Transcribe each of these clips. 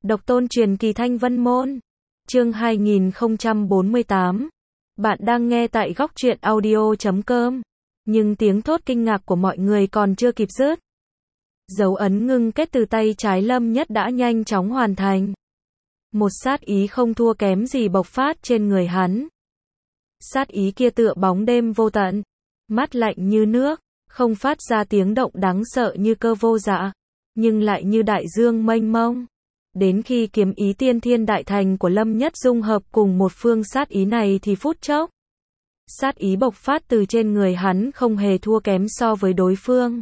Độc tôn truyền kỳ Thanh Vân Môn. Chương 2048. Bạn đang nghe tại góc truyện audio.com. Nhưng tiếng thốt kinh ngạc của mọi người còn chưa kịp dứt. Dấu ấn ngưng kết từ tay trái Lâm Nhất đã nhanh chóng hoàn thành. Một sát ý không thua kém gì bộc phát trên người hắn. Sát ý kia tựa bóng đêm vô tận, mát lạnh như nước, không phát ra tiếng động đáng sợ như Cơ Vô Dạ, nhưng lại như đại dương mênh mông. Đến khi kiếm ý tiên thiên đại thành của Lâm Nhất dung hợp cùng một phương sát ý này thì phút chốc, sát ý bộc phát từ trên người hắn không hề thua kém so với đối phương.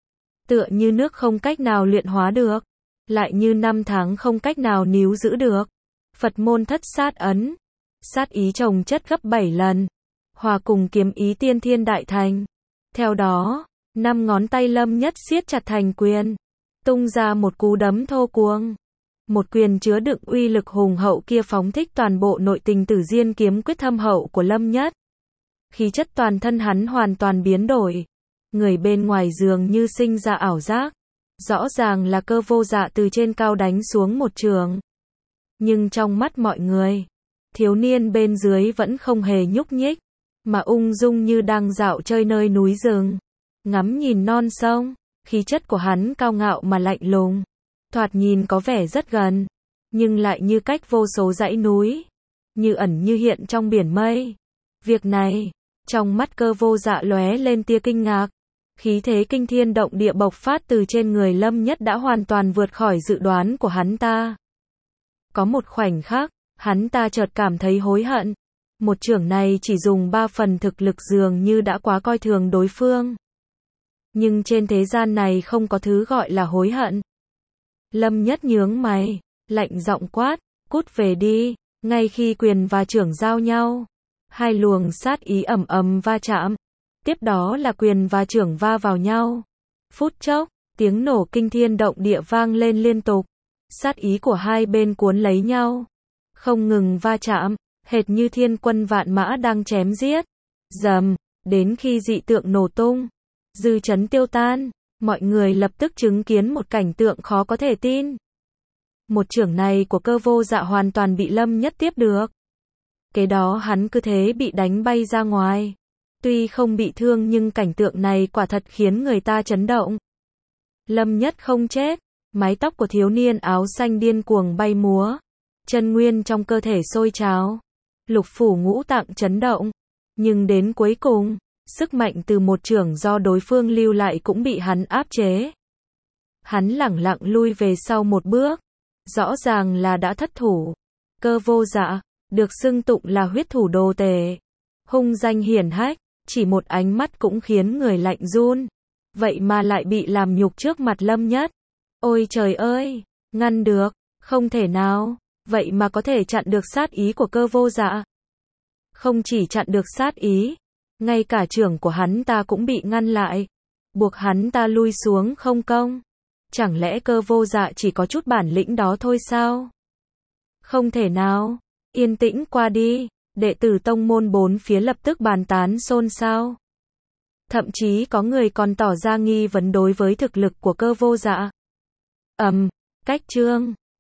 Tựa như nước không cách nào luyện hóa được, lại như năm tháng không cách nào níu giữ được. Phật môn thất sát ấn, sát ý chồng chất gấp 7 lần, hòa cùng kiếm ý tiên thiên đại thành. Theo đó, 5 ngón tay Lâm Nhất siết chặt thành quyền, tung ra một cú đấm thô cuồng. Một quyền chứa đựng uy lực hùng hậu kia phóng thích toàn bộ nội tình Tử Diên kiếm quyết thâm hậu của Lâm Nhất. Khí chất toàn thân hắn hoàn toàn biến đổi. Người bên ngoài dường như sinh ra ảo giác. Rõ ràng là Cơ Vô Dạ từ trên cao đánh xuống một trường. Nhưng trong mắt mọi người, thiếu niên bên dưới vẫn không hề nhúc nhích, mà ung dung như đang dạo chơi nơi núi rừng, ngắm nhìn non sông. Khí chất của hắn cao ngạo mà lạnh lùng, thoạt nhìn có vẻ rất gần, nhưng lại như cách vô số dãy núi, như ẩn như hiện trong biển mây. Việc này, trong mắt Cơ Vô Dạ lóe lên tia kinh ngạc. Khí thế kinh thiên động địa bộc phát từ trên người Lâm Nhất đã hoàn toàn vượt khỏi dự đoán của hắn ta. Có một khoảnh khắc, hắn ta chợt cảm thấy hối hận. Một chưởng này chỉ dùng 3 phần thực lực dường như đã quá coi thường đối phương. Nhưng trên thế gian này không có thứ gọi là hối hận. Lâm Nhất nhướng mày, lạnh giọng quát, cút về đi. Ngay khi quyền và chưởng giao nhau, hai luồng sát ý ầm ầm va chạm. Tiếp đó là quyền và chưởng va vào nhau. Phút chốc, tiếng nổ kinh thiên động địa vang lên liên tục. Sát ý của hai bên cuốn lấy nhau, không ngừng va chạm, hệt như thiên quân vạn mã đang chém giết. Rầm, đến khi dị tượng nổ tung, dư chấn tiêu tan, mọi người lập tức chứng kiến một cảnh tượng khó có thể tin. Một chưởng này của Cơ Vô Dạ hoàn toàn bị Lâm Nhất tiếp được. Kế đó hắn cứ thế bị đánh bay ra ngoài. Tuy không bị thương nhưng cảnh tượng này quả thật khiến người ta chấn động. Lâm Nhất không chết, mái tóc của thiếu niên áo xanh điên cuồng bay múa, chân nguyên trong cơ thể sôi trào, lục phủ ngũ tạng chấn động. Nhưng đến cuối cùng, sức mạnh từ một chưởng do đối phương lưu lại cũng bị hắn áp chế. Hắn lẳng lặng lui về sau một bước, rõ ràng là đã thất thủ. Cơ Vô Dạ, được xưng tụng là huyết thủ đồ tể, hung danh hiển hách, chỉ một ánh mắt cũng khiến người lạnh run. Vậy mà lại bị làm nhục trước mặt Lâm Nhất. Ôi trời ơi, ngăn được, không thể nào, vậy mà có thể chặn được sát ý của Cơ Vô Dạ. Không chỉ chặn được sát ý, ngay cả chưởng của hắn ta cũng bị ngăn lại, buộc hắn ta lui xuống không công. Chẳng lẽ Cơ Vô Dạ chỉ có chút bản lĩnh đó thôi sao? Không thể nào, yên tĩnh qua đi. Đệ tử tông môn bốn phía lập tức bàn tán xôn xao. Thậm chí có người còn tỏ ra nghi vấn đối với thực lực của Cơ Vô Dạ. Cách chương